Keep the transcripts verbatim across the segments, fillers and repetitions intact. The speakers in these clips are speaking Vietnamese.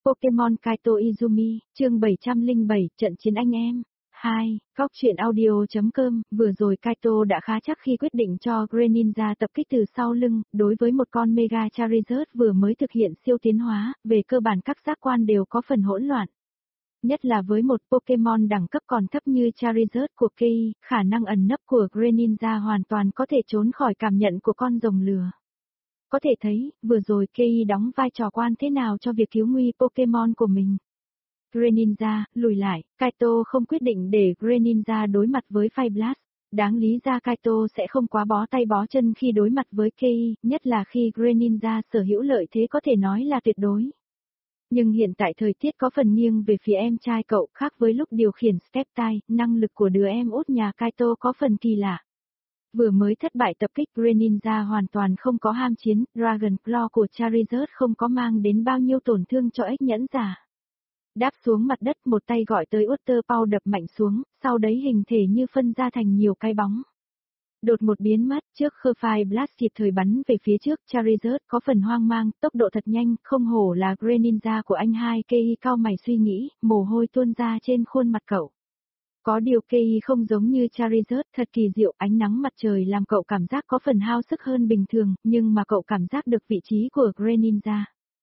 Pokemon Kaito Izumi, chương bảy trăm lẻ bảy, trận chiến anh em. hai. Góc truyện audio.com, vừa rồi Kaito đã khá chắc khi quyết định cho Greninja tập kích từ sau lưng, đối với một con Mega Charizard vừa mới thực hiện siêu tiến hóa, về cơ bản các giác quan đều có phần hỗn loạn. Nhất là với một Pokemon đẳng cấp còn thấp như Charizard của Kei, khả năng ẩn nấp của Greninja hoàn toàn có thể trốn khỏi cảm nhận của con rồng lửa. Có thể thấy, vừa rồi Kei đóng vai trò quan thế nào cho việc cứu nguy Pokemon của mình. Greninja, lùi lại, Kaito không quyết định để Greninja đối mặt với Fire Blast. Đáng lý ra Kaito sẽ không quá bó tay bó chân khi đối mặt với Kei, nhất là khi Greninja sở hữu lợi thế có thể nói là tuyệt đối. Nhưng hiện tại thời tiết có phần nghiêng về phía em trai cậu, khác với lúc điều khiển Steptide, năng lực của đứa em út nhà Kaito có phần kỳ lạ. Vừa mới thất bại tập kích Greninja hoàn toàn không có ham chiến, Dragon Claw của Charizard không có mang đến bao nhiêu tổn thương cho ếch nhẫn giả. Đáp xuống mặt đất, một tay gọi tới Water Paw đập mạnh xuống, sau đấy hình thể như phân ra thành nhiều cái bóng. Đột một biến mất, trước khơ Fire Blast kịp thời bắn về phía trước, Charizard có phần hoang mang, tốc độ thật nhanh, không hổ là Greninja của anh hai. Kei cao mày suy nghĩ, mồ hôi tuôn ra trên khuôn mặt cậu. Có điều Kei không giống như Charizard, thật kỳ diệu, ánh nắng mặt trời làm cậu cảm giác có phần hao sức hơn bình thường, nhưng mà cậu cảm giác được vị trí của Greninja.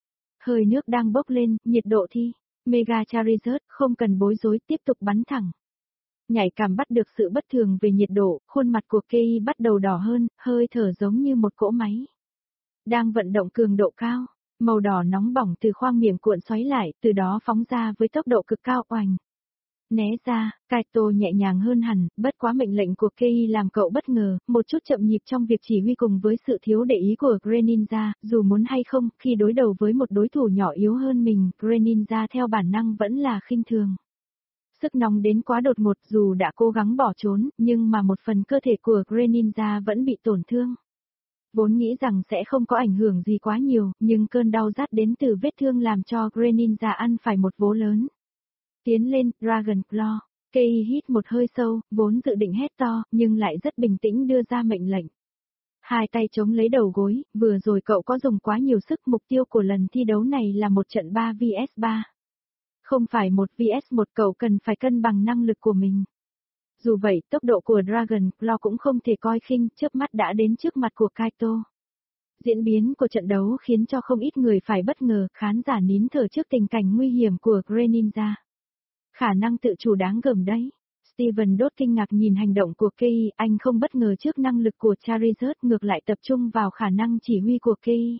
Hơi nước đang bốc lên, nhiệt độ thi. Mega Charizard không cần bối rối, tiếp tục bắn thẳng. Nhạy cảm bắt được sự bất thường về nhiệt độ, khuôn mặt của Kei bắt đầu đỏ hơn, hơi thở giống như một cỗ máy. Đang vận động cường độ cao, màu đỏ nóng bỏng từ khoang miệng cuộn xoáy lại, từ đó phóng ra với tốc độ cực cao oành. Né ra, Kaito nhẹ nhàng hơn hẳn, bất quá mệnh lệnh của Kei làm cậu bất ngờ, một chút chậm nhịp trong việc chỉ huy cùng với sự thiếu để ý của Greninja, dù muốn hay không, khi đối đầu với một đối thủ nhỏ yếu hơn mình, Greninja theo bản năng vẫn là khinh thường. Sức nóng đến quá đột ngột, dù đã cố gắng bỏ trốn, nhưng mà một phần cơ thể của Greninja vẫn bị tổn thương. Vốn nghĩ rằng sẽ không có ảnh hưởng gì quá nhiều, nhưng cơn đau rát đến từ vết thương làm cho Greninja ăn phải một vố lớn. Tiến lên, Dragon Claw. Kei hít một hơi sâu, vốn dự định hét to, nhưng lại rất bình tĩnh đưa ra mệnh lệnh. Hai tay chống lấy đầu gối, vừa rồi cậu có dùng quá nhiều sức, mục tiêu của lần thi đấu này là một trận ba vs ba. Không phải một vs một, cậu cần phải cân bằng năng lực của mình. Dù vậy, tốc độ của Dragon Claw cũng không thể coi khinh, chớp mắt đã đến trước mặt của Kaito. Diễn biến của trận đấu khiến cho không ít người phải bất ngờ, khán giả nín thở trước tình cảnh nguy hiểm của Greninja. Khả năng tự chủ đáng gờm đấy. Steven đốt kinh ngạc nhìn hành động của Kei, anh không bất ngờ trước năng lực của Charizard, ngược lại tập trung vào khả năng chỉ huy của Kei.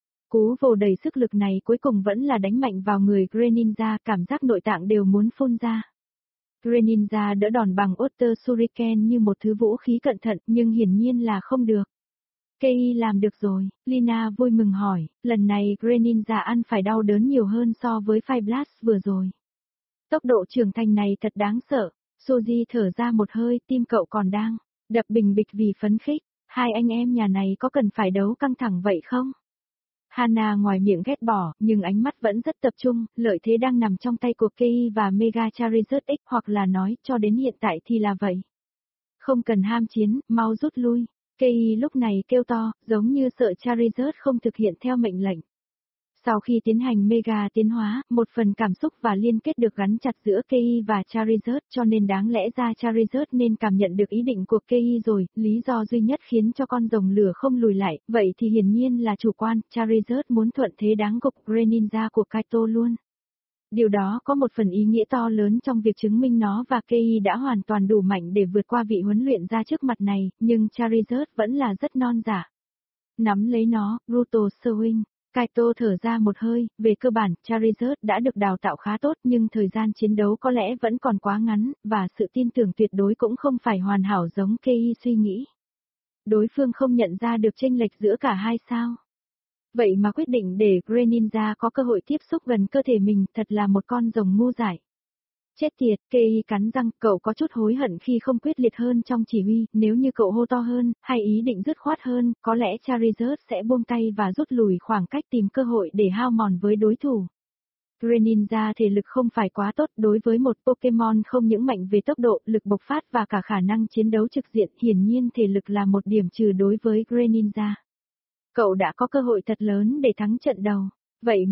Cú vồ đầy sức lực này cuối cùng vẫn là đánh mạnh vào người Greninja, cảm giác nội tạng đều muốn phun ra. Greninja đỡ đòn bằng Water Shuriken như một thứ vũ khí cẩn thận, nhưng hiển nhiên là không được. Kei làm được rồi, Lina vui mừng hỏi, lần này Greninja ăn phải đau đớn nhiều hơn so với Fire Blast vừa rồi. Tốc độ trưởng thành này thật đáng sợ. Suzy thở ra một hơi, tim cậu còn đang đập bình bịch vì phấn khích. Hai anh em nhà này có cần phải đấu căng thẳng vậy không? Hana ngoài miệng ghét bỏ, nhưng ánh mắt vẫn rất tập trung, lợi thế đang nằm trong tay của Kei và Mega Charizard X, hoặc là nói, cho đến hiện tại thì là vậy. Không cần ham chiến, mau rút lui. Kei lúc này kêu to, giống như sợ Charizard không thực hiện theo mệnh lệnh. Sau khi tiến hành Mega tiến hóa, một phần cảm xúc và liên kết được gắn chặt giữa Kei và Charizard, cho nên đáng lẽ ra Charizard nên cảm nhận được ý định của Kei rồi, lý do duy nhất khiến cho con rồng lửa không lùi lại, vậy thì hiển nhiên là chủ quan, Charizard muốn thuận thế đáng gục Greninja của Kaito luôn. Điều đó có một phần ý nghĩa to lớn trong việc chứng minh nó và Kei đã hoàn toàn đủ mạnh để vượt qua vị huấn luyện ra trước mặt này, nhưng Charizard vẫn là rất non giả. Nắm lấy nó, Brutal Swing. Kaito thở ra một hơi, về cơ bản, Charizard đã được đào tạo khá tốt nhưng thời gian chiến đấu có lẽ vẫn còn quá ngắn, và sự tin tưởng tuyệt đối cũng không phải hoàn hảo giống Kei suy nghĩ. Đối phương không nhận ra được chênh lệch giữa cả hai sao. Vậy mà quyết định để Greninja có cơ hội tiếp xúc gần cơ thể mình, thật là một con rồng ngu dại. Chết tiệt, Kei cắn răng, cậu có chút hối hận khi không quyết liệt hơn trong chỉ huy, nếu như cậu hô to hơn, hay ý định dứt khoát hơn, có lẽ Charizard sẽ buông tay và rút lùi khoảng cách tìm cơ hội để hao mòn với đối thủ. Greninja thể lực không phải quá tốt, đối với một Pokemon không những mạnh về tốc độ, lực bộc phát và cả khả năng chiến đấu trực diện, hiển nhiên thể lực là một điểm trừ đối với Greninja. Cậu đã có cơ hội thật lớn để thắng trận đầu. Vậy mà,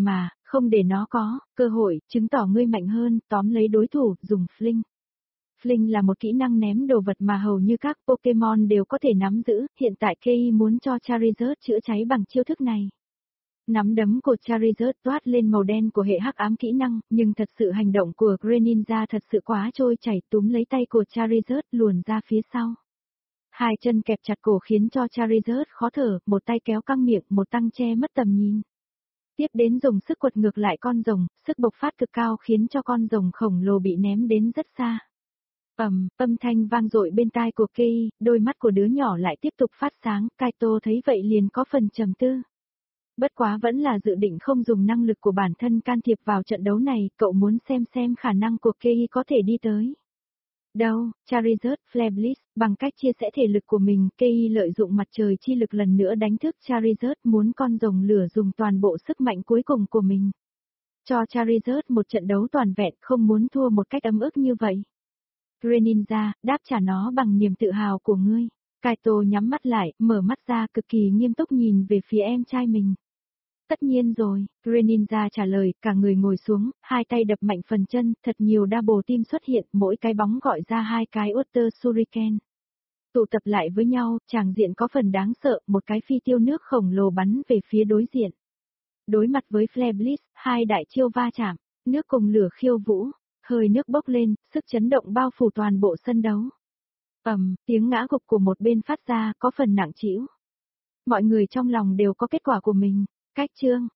Không để nó có cơ hội, chứng tỏ ngươi mạnh hơn, tóm lấy đối thủ, dùng Fling. Fling là một kỹ năng ném đồ vật mà hầu như các Pokémon đều có thể nắm giữ, hiện tại Kei muốn cho Charizard chữa cháy bằng chiêu thức này. Nắm đấm của Charizard toát lên màu đen của hệ hắc ám kỹ năng, nhưng thật sự hành động của Greninja thật sự quá trôi chảy, túm lấy tay của Charizard luồn ra phía sau. Hai chân kẹp chặt cổ khiến cho Charizard khó thở, một tay kéo căng miệng, một tăng che mất tầm nhìn. Tiếp đến dùng sức quật ngược lại con rồng, sức bộc phát cực cao khiến cho con rồng khổng lồ bị ném đến rất xa. Ầm, âm thanh vang dội bên tai của Kei, đôi mắt của đứa nhỏ lại tiếp tục phát sáng, Kaito thấy vậy liền có phần trầm tư. Bất quá vẫn là dự định không dùng năng lực của bản thân can thiệp vào trận đấu này, cậu muốn xem xem khả năng của Kei có thể đi tới. Đâu, Charizard, Flareblitz, bằng cách chia sẻ thể lực của mình, Kei lợi dụng mặt trời chi lực lần nữa đánh thức Charizard, muốn con rồng lửa dùng toàn bộ sức mạnh cuối cùng của mình. Cho Charizard một trận đấu toàn vẹn, không muốn thua một cách ấm ức như vậy. Greninja, đáp trả nó bằng niềm tự hào của ngươi. Kaito nhắm mắt lại, mở mắt ra cực kỳ nghiêm túc nhìn về phía em trai mình. Tất nhiên rồi, Greninja trả lời, cả người ngồi xuống, hai tay đập mạnh phần chân, thật nhiều double team xuất hiện, mỗi cái bóng gọi ra hai cái Water Shuriken. Tụ tập lại với nhau, tràng diện có phần đáng sợ, một cái phi tiêu nước khổng lồ bắn về phía đối diện. Đối mặt với Flareblitz, hai đại chiêu va chạm, nước cùng lửa khiêu vũ, hơi nước bốc lên, sức chấn động bao phủ toàn bộ sân đấu. Ầm, tiếng ngã gục của một bên phát ra, có phần nặng trĩu. Mọi người trong lòng đều có kết quả của mình. Cách chương